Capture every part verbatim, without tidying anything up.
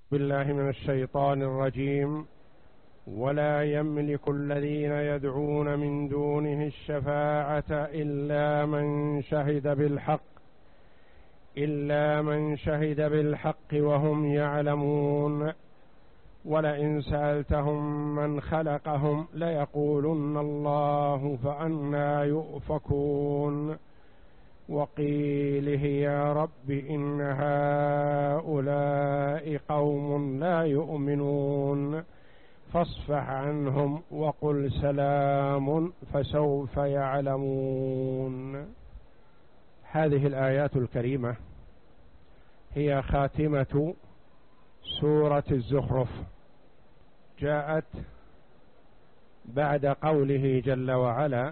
بالله من الشيطان الرجيم. ولا يملك الذين يدعون من دونه الشفاعة إلا من شهد بالحق إلا من شهد بالحق وهم يعلمون. ولئن سألتهم من خلقهم ليقولن الله فأنى يؤفكون. وقيله يا رب إن هؤلاء قوم لا يؤمنون فاصفح عنهم وقل سلام فسوف يعلمون. هذه الآيات الكريمة هي خاتمة سورة الزخرف، جاءت بعد قوله جل وعلا: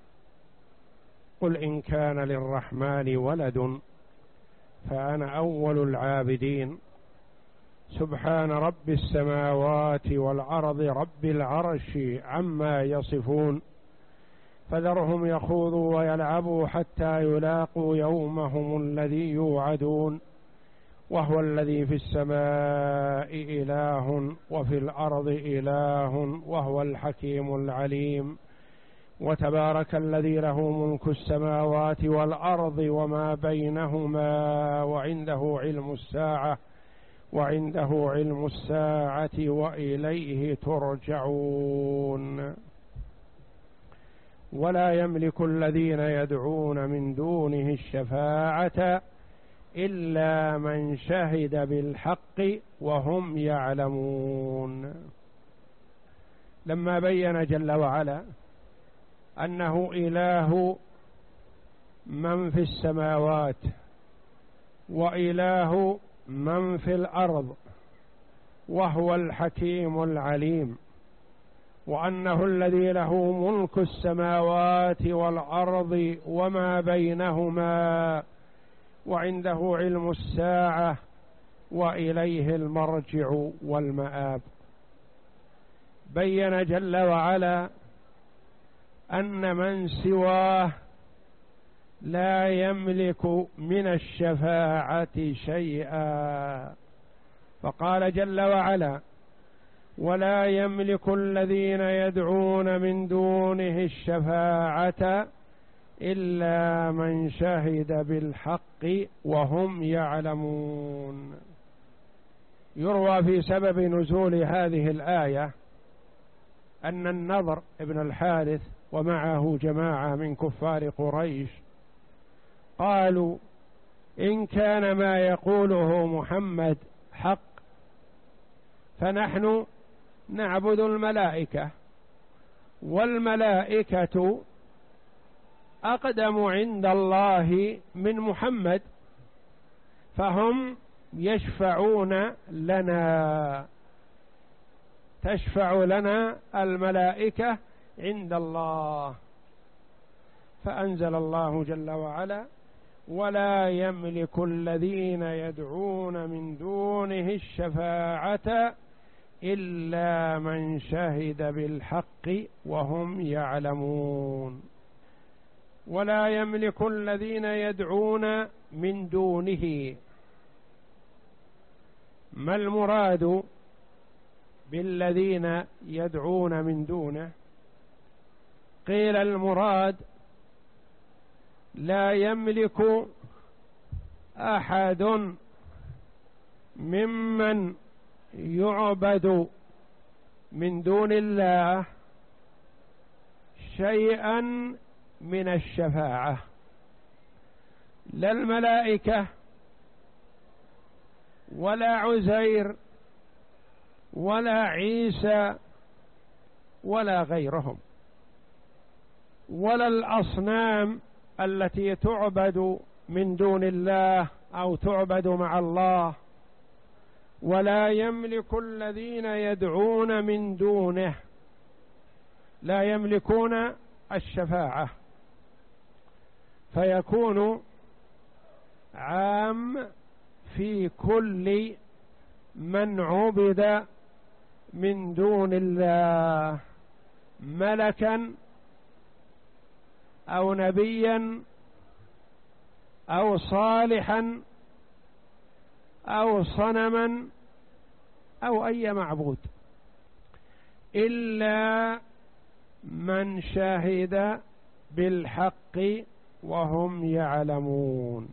قل إن كان للرحمن ولد فأنا أول العابدين سبحان رب السماوات والأرض رب العرش عما يصفون فذرهم يخوضوا ويلعبوا حتى يلاقوا يومهم الذي يوعدون وهو الذي في السماء إله وفي الأرض إله وهو الحكيم العليم. وتبارك الذي له ملك السماوات والأرض وما بينهما وعنده علم الساعة وعنده علم الساعة وإليه ترجعون. ولا يملك الذين يدعون من دونه الشفاعة إلا من شهد بالحق وهم يعلمون. لما بين جل وعلا أنه إله من في السماوات وإله من في الأرض وهو الحكيم العليم، وأنه الذي له ملك السماوات والأرض وما بينهما وعنده علم الساعة وإليه المرجع والمآب، بين جل وعلا أن من سواه لا يملك من الشفاعة شيئا، فقال جل وعلا: ولا يملك الذين يدعون من دونه الشفاعة إلا من شهد بالحق وهم يعلمون. يروى في سبب نزول هذه الآية أن النضر ابن الحارث ومعه جماعة من كفار قريش قالوا: إن كان ما يقوله محمد حق فنحن نعبد الملائكة، والملائكة أقدم عند الله من محمد، فهم يشفعون لنا، تشفع لنا الملائكة عند الله. فأنزل الله جل وعلا: ولا يملك الذين يدعون من دونه الشفاعة إلا من شهد بالحق وهم يعلمون. ولا يملك الذين يدعون من دونه. ما المراد بالذين يدعون من دونه؟ قيل المراد لا يملك أحد ممن يعبد من دون الله شيئا من الشفاعة، لا الملائكة ولا عزير ولا عيسى ولا غيرهم، ولا الأصنام التي تعبد من دون الله أو تعبد مع الله. ولا يملك الذين يدعون من دونه، لا يملكون الشفاعة، فيكون عام في كل من عبد من دون الله، ملكا أو نبيا أو صالحا أو صنما أو أي معبود، إلا من شهد بالحق وهم يعلمون.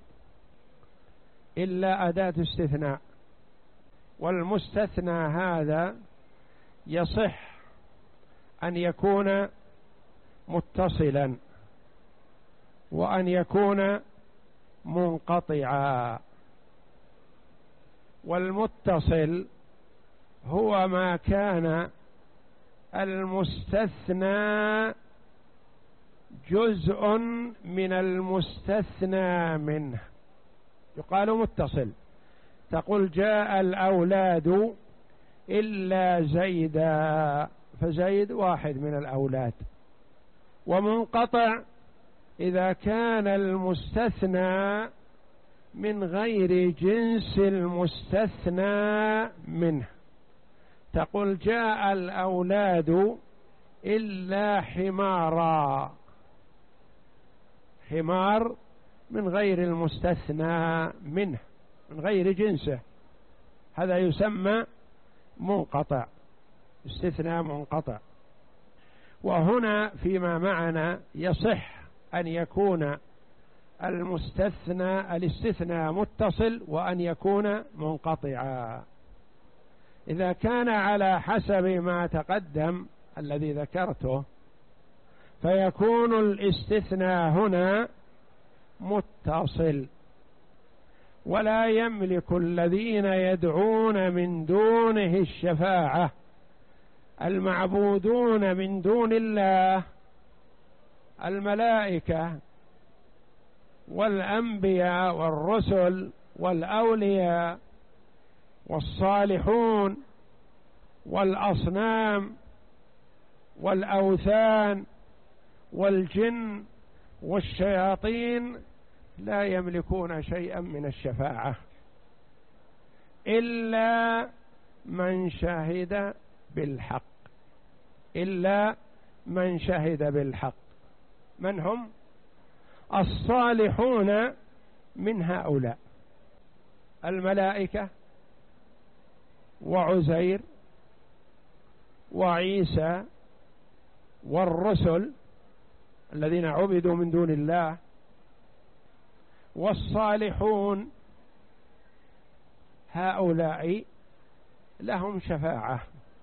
إلا أداة استثناء، والمستثنى هذا يصح أن يكون متصلا وأن يكون منقطعا. والمتصل هو ما كان المستثنى جزء من المستثنى منه، يقال متصل. تقول جاء الأولاد إلا زيدا، فزيد واحد من الأولاد. ومنقطع إذا كان المستثنى من غير جنس المستثنى منه. تقول جاء الأولاد إلا حمارا، حمار من غير المستثنى منه، من غير جنسه، هذا يسمى منقطع، استثناء منقطع. وهنا فيما معنا يصح أن يكون المستثنى الاستثناء متصل وأن يكون منقطعا. إذا كان على حسب ما تقدم الذي ذكرته فيكون الاستثناء هنا متصل. ولا يملك الذين يدعون من دونه الشفاعة، المعبودون من دون الله، الملائكة والأنبياء والرسل والأولياء والصالحون والأصنام والأوثان والجن والشياطين لا يملكون شيئا من الشفاعة إلا من شهد بالحق، إلا من شهد بالحق. من هم؟ الصالحون من هؤلاء، الملائكة وعزير وعيسى والرسل الذين عبدوا من دون الله، والصالحون هؤلاء لهم شفاعة،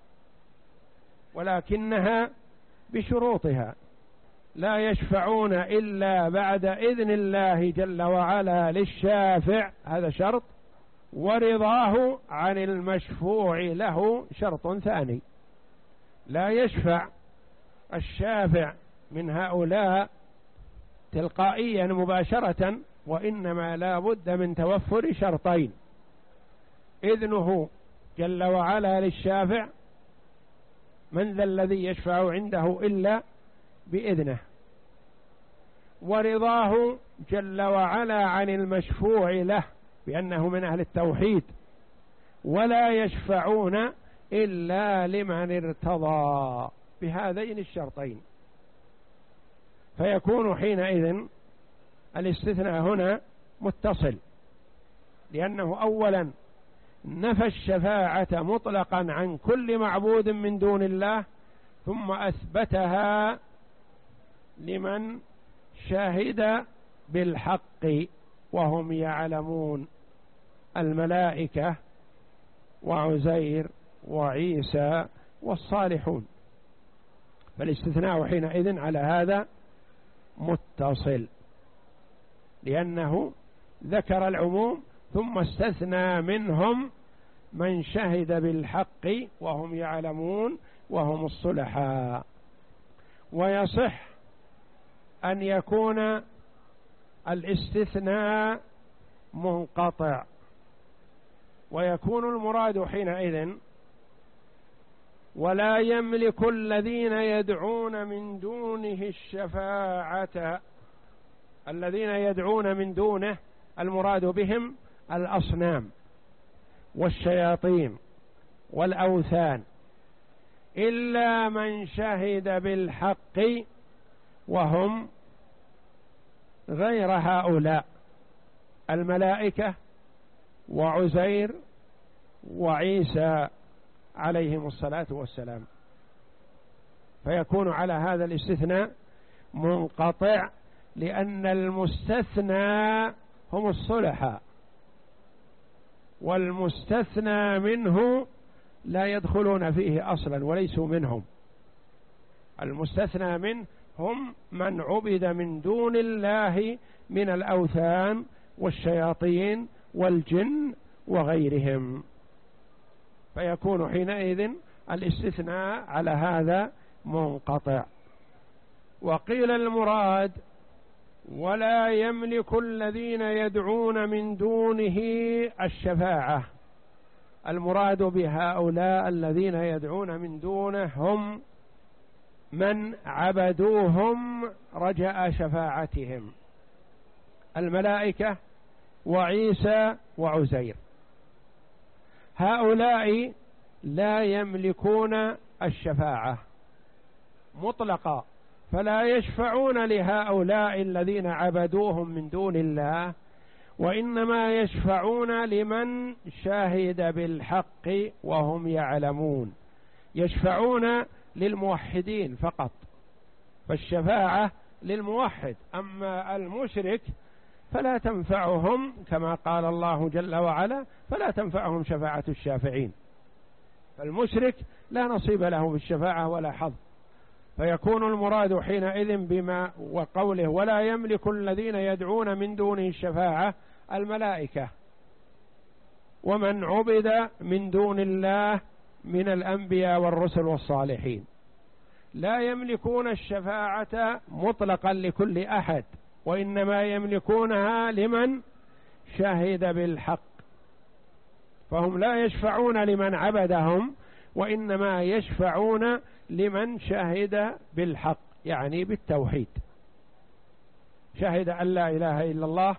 ولكنها بشروطها، لا يشفعون إلا بعد إذن الله جل وعلا للشافع، هذا شرط، ورضاه عن المشفوع له شرط ثاني. لا يشفع الشافع من هؤلاء تلقائيا مباشرة، وإنما لا بد من توفر شرطين: إذنه جل وعلا للشافع، من ذا الذي يشفع عنده إلا بإذنه، ورضاه جل وعلا عن المشفوع له بأنه من أهل التوحيد، ولا يشفعون إلا لمن ارتضى بهذين الشرطين. فيكون حينئذ الاستثناء هنا متصل، لأنه أولا نفى الشفاعة مطلقا عن كل معبود من دون الله، ثم أثبتها لمن شهد بالحق وهم يعلمون، الملائكة وعزير وعيسى والصالحون. فالاستثناء حينئذ على هذا متصل، لأنه ذكر العموم ثم استثنى منهم من شهد بالحق وهم يعلمون وهم الصلحاء. ويصح أن يكون الاستثناء منقطع، ويكون المراد حينئذ ولا يملك الذين يدعون من دونه الشفاعة. الذين يدعون من دونه المراد بهم الأصنام والشياطين والأوثان، إلا من شهد بالحق وهم غير هؤلاء، الملائكة وعزير وعيسى عليهم الصلاة والسلام. فيكون على هذا الاستثناء منقطع، لأن المستثنى هم الصلحاء، والمستثنى منه لا يدخلون فيه أصلا وليسوا منهم. المستثنى منه هم من عبد من دون الله من الأوثان والشياطين والجن وغيرهم، فيكون حينئذ الاستثناء على هذا منقطع. وقيل المراد ولا يملك الذين يدعون من دونه الشفاعة، المراد بهؤلاء الذين يدعون من دونه هم من عبدوهم رجاء شفاعتهم، الملائكة وعيسى وعزير. هؤلاء لا يملكون الشفاعة مطلقا، فلا يشفعون لهؤلاء الذين عبدوهم من دون الله، وإنما يشفعون لمن شهد بالحق وهم يعلمون، يشفعون للموحدين فقط، فالشفاعة للموحد. أما المشرك فلا تنفعهم، كما قال الله جل وعلا فلا تنفعهم شفاعة الشافعين، فالمشرك لا نصيب له في الشفاعة ولا حظ. فيكون المراد حينئذ بما وقوله ولا يملك الذين يدعون من دونه الشفاعة الملائكة ومن عبد من دون الله من الأنبياء والرسل والصالحين، لا يملكون الشفاعة مطلقا لكل أحد، وإنما يملكونها لمن شهد بالحق، فهم لا يشفعون لمن عبدهم، وإنما يشفعون لمن شهد بالحق، يعني بالتوحيد، شهد أن لا إله إلا الله،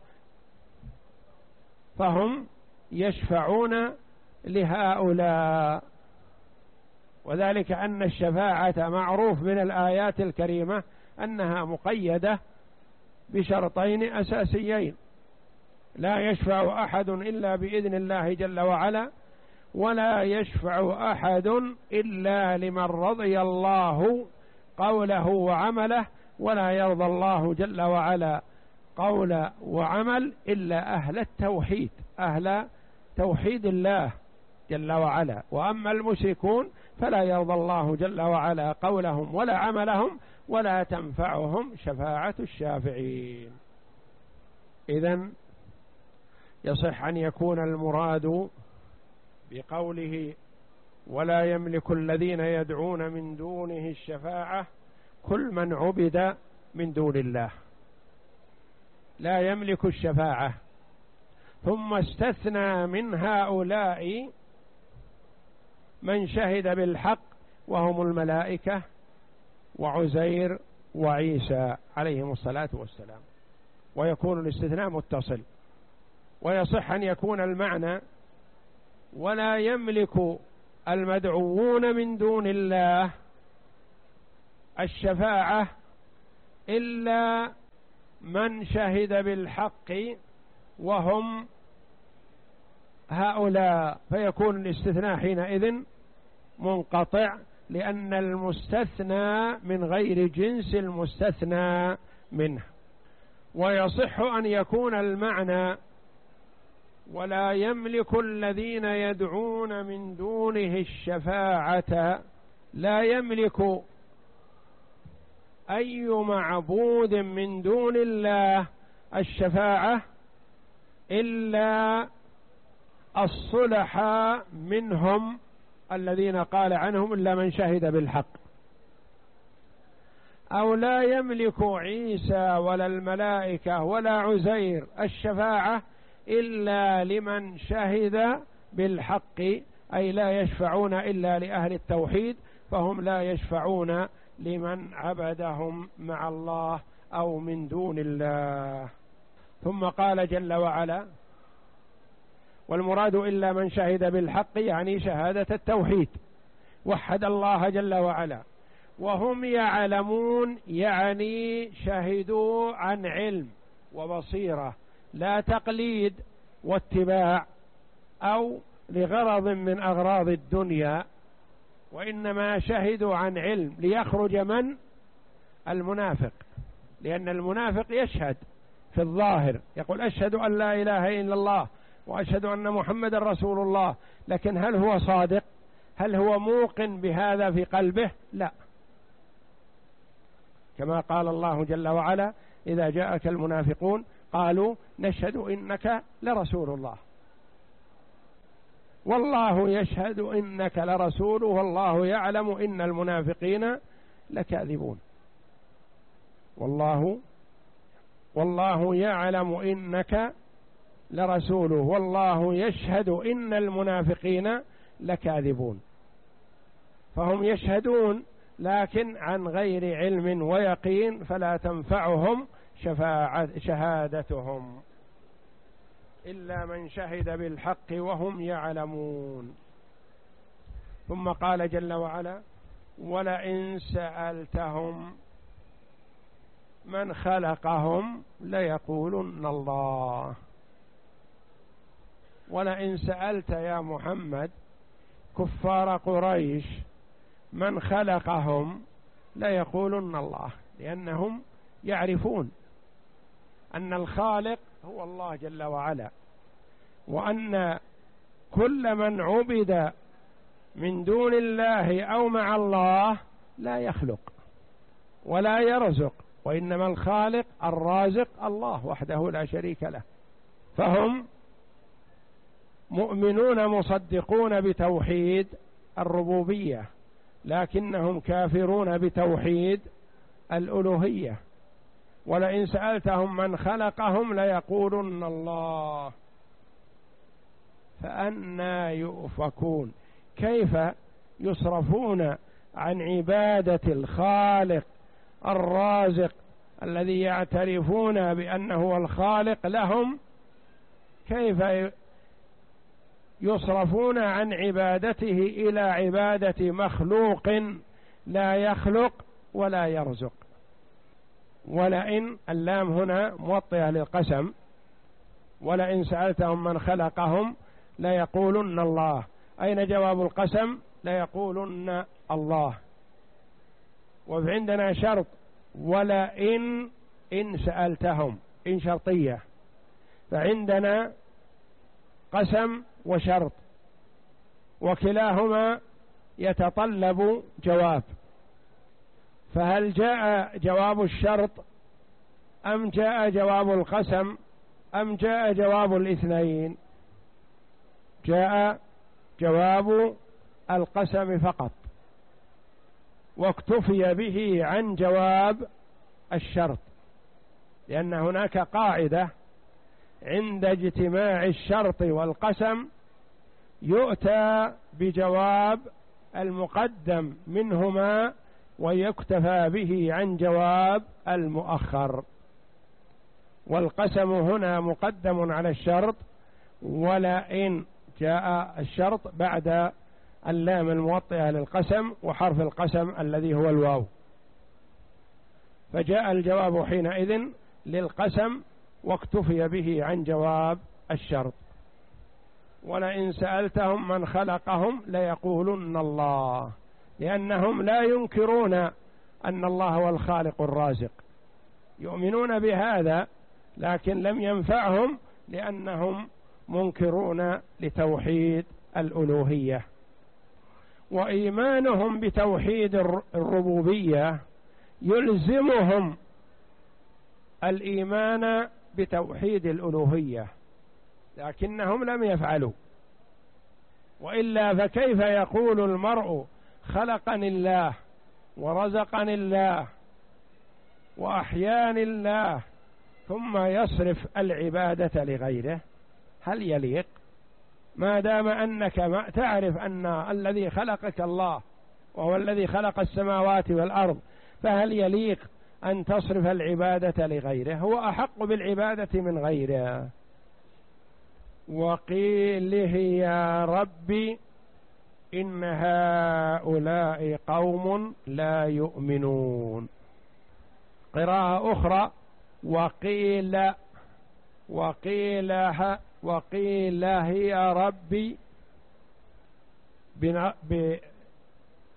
فهم يشفعون لهؤلاء. وذلك أن الشفاعة معروف من الآيات الكريمة أنها مقيدة بشرطين أساسيين: لا يشفع أحد إلا بإذن الله جل وعلا، ولا يشفع أحد إلا لمن رضي الله قوله وعمله، ولا يرضى الله جل وعلا قول وعمل إلا أهل التوحيد، أهل توحيد الله جل وعلا. وأما المشركون فلا يرضى الله جل وعلا قولهم ولا عملهم، ولا تنفعهم شفاعة الشافعين. إذن يصح أن يكون المراد بقوله ولا يملك الذين يدعون من دونه الشفاعة كل من عبد من دون الله لا يملك الشفاعة، ثم استثنى من هؤلاء من شهد بالحق وهم الملائكة وعزير وعيسى عليهم الصلاة والسلام، ويكون الاستثناء متصل. ويصح أن يكون المعنى ولا يملك المدعوون من دون الله الشفاعة إلا من شهد بالحق وهم هؤلاء، فيكون الاستثناء حينئذ منقطع، لأن المستثنى من غير جنس المستثنى منه. ويصح أن يكون المعنى ولا يملك الذين يدعون من دونه الشفاعة، لا يملك أي معبود من دون الله الشفاعة إلا الصلحاء منهم الذين قال عنهم إلا من شهد بالحق، أو لا يملك عيسى ولا الملائكة ولا عزير الشفاعة إلا لمن شهد بالحق، أي لا يشفعون إلا لأهل التوحيد، فهم لا يشفعون لمن عبدهم مع الله أو من دون الله. ثم قال جل وعلا والمراد إلا من شهد بالحق، يعني شهادة التوحيد، وحد الله جل وعلا، وهم يعلمون، يعني شهدوا عن علم وبصيرة، لا تقليد واتباع أو لغرض من أغراض الدنيا وإنما شهدوا عن علم ليخرج من؟ المنافق، لأن المنافق يشهد في الظاهر، يقول أشهد أن لا إله إلا الله وأشهد أن محمد رسول الله، لكن هل هو صادق؟ هل هو موقن بهذا في قلبه؟ لا، كما قال الله جل وعلا إذا جاءك المنافقون قالوا نشهد إنك لرسول الله والله يشهد إنك لرسول والله يعلم إن المنافقين لكاذبون. والله والله يعلم إنك لرسوله والله يشهد إن المنافقين لكاذبون. فهم يشهدون لكن عن غير علم ويقين، فلا تنفعهم شفاعة شهادتهم إلا من شهد بالحق وهم يعلمون. ثم قال جل وعلا ولئن سألتهم من خلقهم ليقولن الله. ولئن سألت يا محمد كفار قريش من خلقهم ليقولن الله، لأنهم يعرفون أن الخالق هو الله جل وعلا، وأن كل من عبد من دون الله أو مع الله لا يخلق ولا يرزق، وإنما الخالق الرازق الله وحده لا شريك له. فهم مؤمنون مصدقون بتوحيد الربوبية، لكنهم كافرون بتوحيد الألوهية. ولئن سألتهم من خلقهم ليقولن الله فأنى يؤفكون. كيف يصرفون عن عبادة الخالق الرازق الذي يعترفون بأنه هو الخالق لهم؟ كيف يصرفون عن عبادته إلى عبادة مخلوق لا يخلق ولا يرزق؟ ولئن اللام هنا موطئة للقسم، ولئن سألتهم من خلقهم ليقولن الله. أين جواب القسم؟ ليقولن الله. وعندنا شرط ولئن إن سألتهم، إن شرطية، فعندنا قسم وشرط وكلاهما يتطلب جواب، فهل جاء جواب الشرط أم جاء جواب القسم أم جاء جواب الاثنين؟ جاء جواب القسم فقط، واكتفي به عن جواب الشرط، لأن هناك قاعدة عند اجتماع الشرط والقسم يؤتى بجواب المقدم منهما ويكتفى به عن جواب المؤخر. والقسم هنا مقدم على الشرط، ولئن جاء الشرط بعد اللام الموطئة للقسم وحرف القسم الذي هو الواو، فجاء الجواب حينئذ للقسم واكتفي به عن جواب الشرط. ولئن سألتهم من خلقهم ليقولن الله، لأنهم لا ينكرون أن الله هو الخالق الرازق، يؤمنون بهذا، لكن لم ينفعهم لأنهم منكرون لتوحيد الألوهية. وإيمانهم بتوحيد الربوبية يلزمهم الإيمان بتوحيد الألوهية، لكنهم لم يفعلوا. وإلا فكيف يقول المرء خلقني الله ورزقني الله وأحياني الله ثم يصرف العبادة لغيره؟ هل يليق؟ ما دام أنك ما تعرف أن الذي خلقك الله وهو الذي خلق السماوات والأرض، فهل يليق أن تصرف العبادة لغيره؟ هو أحق بالعبادة من غيره. وقيله يا ربي إن هؤلاء قوم لا يؤمنون. قراءة أخرى وقيل وقيل وقيل يا ربي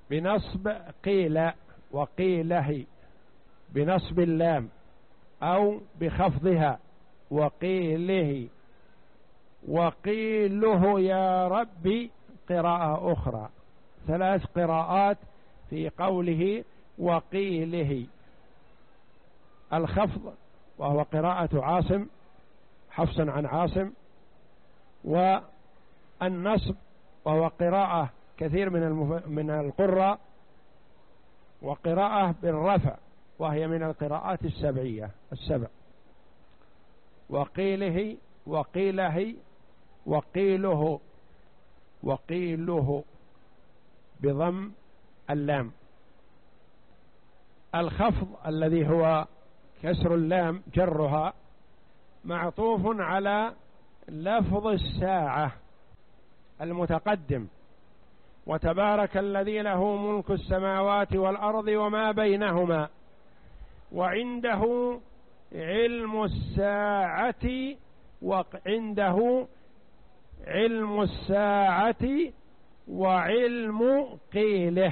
بنصب قيل وقيله بنصب اللام، أو بخفضها وقيله وقيله يا ربي قراءة أخرى. ثلاث قراءات في قوله وقيله. الخفض وهو قراءة عاصم حفص عن عاصم، والنصب وهو قراءة كثير من المف... من القراء، وقراءة بالرفع وهي من القراءات السبعية السبع. وقيله وقيله وقيله وقيله بضم اللام. الخفض الذي هو كسر اللام جرها معطوف على لفظ الساعة المتقدم، وتبارك الذي له ملك السماوات والأرض وما بينهما وعنده علم الساعة وعنده علم الساعة وعلم قيله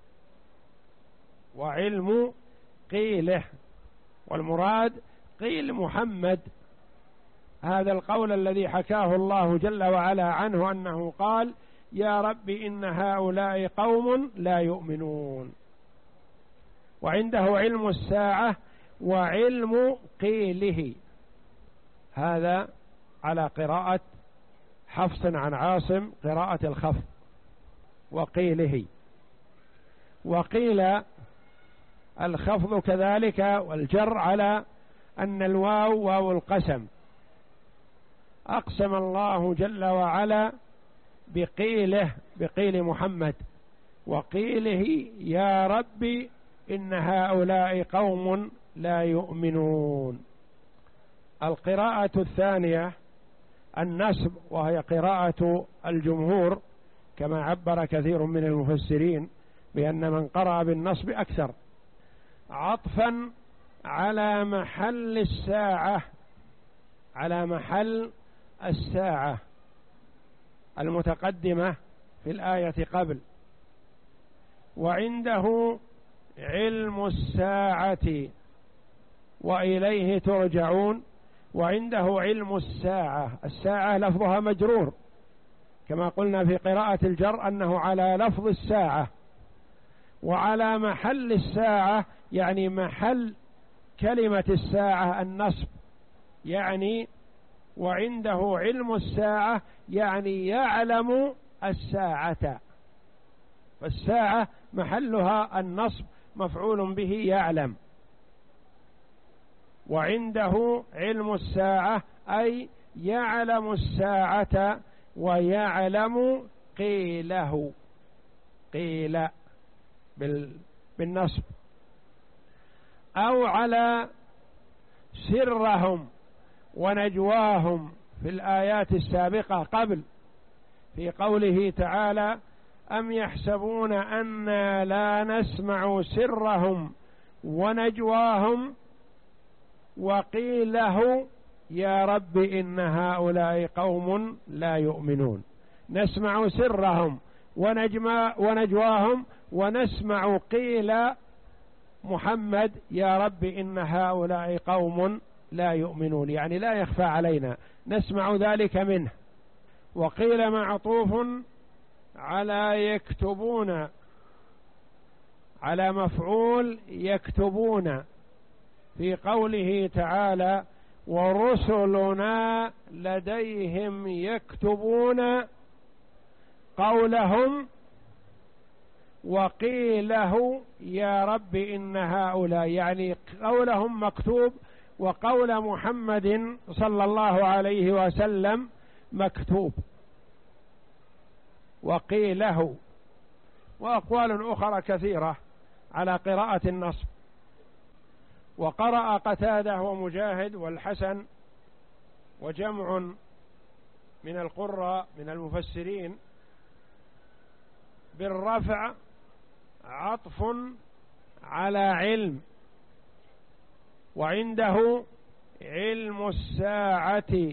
وعلم قيله. والمراد قيل محمد، هذا القول الذي حكاه الله جل وعلا عنه أنه قال يا رب إن هؤلاء قوم لا يؤمنون. وعنده علم الساعة وعلم قيله، هذا على قراءة حفص عن عاصم قراءة الخفض وقيله. وقيل الخفض كذلك والجر على أن الواو واو القسم. أقسم الله جل وعلا بقيله بقيل محمد وقيله يا رب إن هؤلاء قوم لا يؤمنون. القراءة الثانية النسب، وهي قراءة الجمهور كما عبر كثير من المفسرين بأن من قرأ بالنصب أكثر، عطفا على محل الساعة على محل الساعة المتقدمة في الآية قبل. وعنده علم الساعة وإليه ترجعون. وعنده علم الساعة، الساعة لفظها مجرور كما قلنا في قراءة الجر أنه على لفظ الساعة، وعلى محل الساعة يعني محل كلمة الساعة النصب، يعني وعنده علم الساعة يعني يعلم الساعة، فالساعة محلها النصب مفعول به يعلم. وعنده علم الساعة أي يعلم الساعة ويعلم قيله قيل بالنصب. أو على سرهم ونجواهم في الآيات السابقة قبل في قوله تعالى أم يحسبون أنا لا نسمع سرهم ونجواهم وقيله يا رب إن هؤلاء قوم لا يؤمنون. نسمع سرهم ونجواهم ونسمع قيل محمد يا رب إن هؤلاء قوم لا يؤمنون، يعني لا يخفى علينا نسمع ذلك منه. وقيل معطوف على يكتبون على مفعول يكتبون في قوله تعالى ورسلنا لديهم يكتبون قولهم وقيله يا رب إن هؤلاء، يعني قولهم مكتوب وقول محمد صلى الله عليه وسلم مكتوب. وقيله. وأقوال أخرى كثيرة على قراءة النصب. وقرأ قتادة ومجاهد والحسن وجمع من القراء من المفسرين بالرفع عطف على علم. وعنده علم الساعة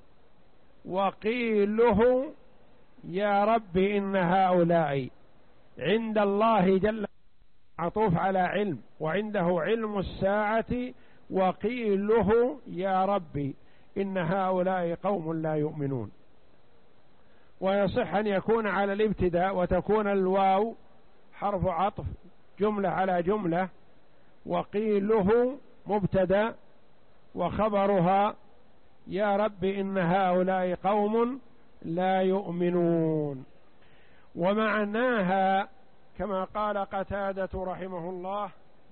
وقيله يا رب إن هؤلاء، عند الله جل عطوف على علم، وعنده علم الساعة، وقيله يا ربي إن هؤلاء قوم لا يؤمنون. ويصح أن يكون على الابتداء وتكون الواو حرف عطف جملة على جملة، وقيله مبتدأ وخبرها يا رب إن هؤلاء قوم لا يؤمنون. ومعناها كما قال قتادة رحمه الله: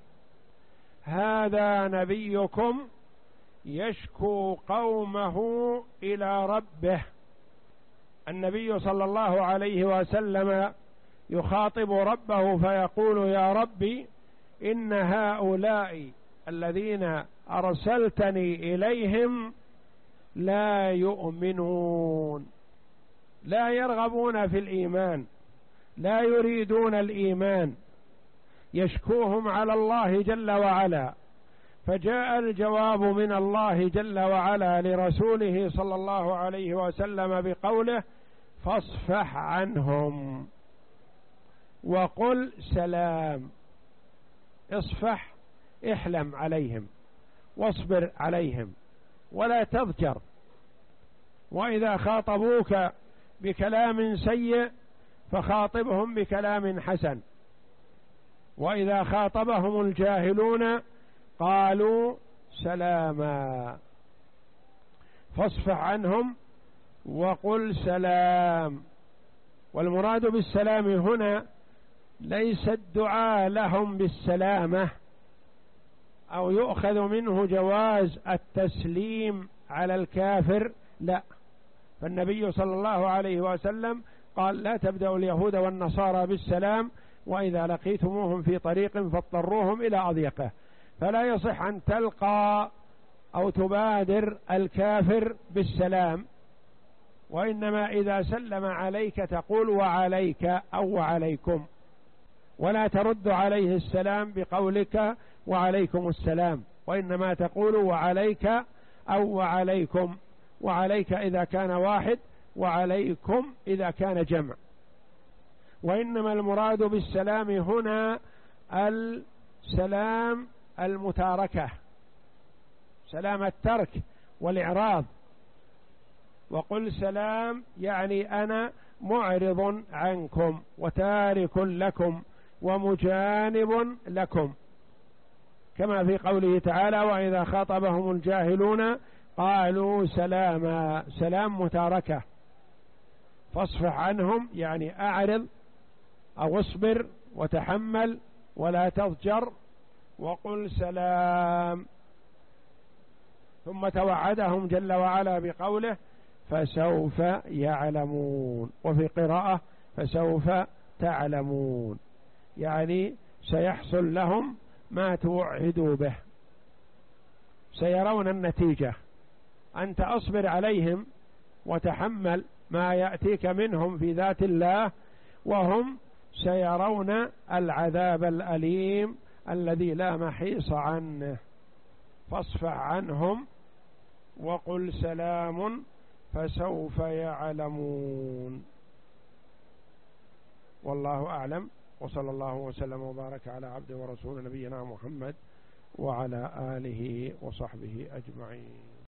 هذا نبيكم يشكو قومه إلى ربه. النبي صلى الله عليه وسلم يخاطب ربه فيقول: يا ربي إن هؤلاء الذين أرسلتني إليهم لا يؤمنون، لا يرغبون في الإيمان، لا يريدون الإيمان، يشكوهم على الله جل وعلا. فجاء الجواب من الله جل وعلا لرسوله صلى الله عليه وسلم بقوله: فاصفح عنهم وقل سلام. اصفح، احلم عليهم واصبر عليهم ولا تضجر. وإذا خاطبوك بكلام سيء فخاطبهم بكلام حسن. وإذا خاطبهم الجاهلون قالوا سلاما. فاصفح عنهم وقل سلام. والمراد بالسلام هنا ليس الدعاء لهم بالسلامة، أو يؤخذ منه جواز التسليم على الكافر، لا. فالنبي صلى الله عليه وسلم قال: لا تبدأوا اليهود والنصارى بالسلام، وإذا لقيتموهم في طريق فاضطروهم إلى أضيقه. فلا يصح أن تلقى أو تبادر الكافر بالسلام، وإنما إذا سلم عليك تقول وعليك أو وعليكم، ولا ترد عليه السلام بقولك وعليكم السلام، وإنما تقول وعليك أو وعليكم، وعليك إذا كان واحد، وعليكم إذا كان جمع. وإنما المراد بالسلام هنا السلام المتاركة، سلام الترك والإعراض. وقل سلام يعني أنا معرض عنكم وتارك لكم ومجانب لكم، كما في قوله تعالى: وإذا خاطبهم الجاهلون قالوا سلاما. سلام متاركة. فاصفح عنهم يعني أعرض أو اصبر وتحمل ولا تضجر، وقل سلام. ثم توعدهم جل وعلا بقوله: فسوف يعلمون. وفي قراءة: فسوف تعلمون، يعني سيحصل لهم ما توعدوا به، سيرون النتيجة. أنت أصبر عليهم وتحمل ما يأتيك منهم في ذات الله، وهم سيرون العذاب الأليم الذي لا محيص عنه. فاصفح عنهم وقل سلام فسوف يعلمون. والله أعلم، وصلى الله وسلم وبارك على عبده ورسول نبينا محمد وعلى آله وصحبه أجمعين.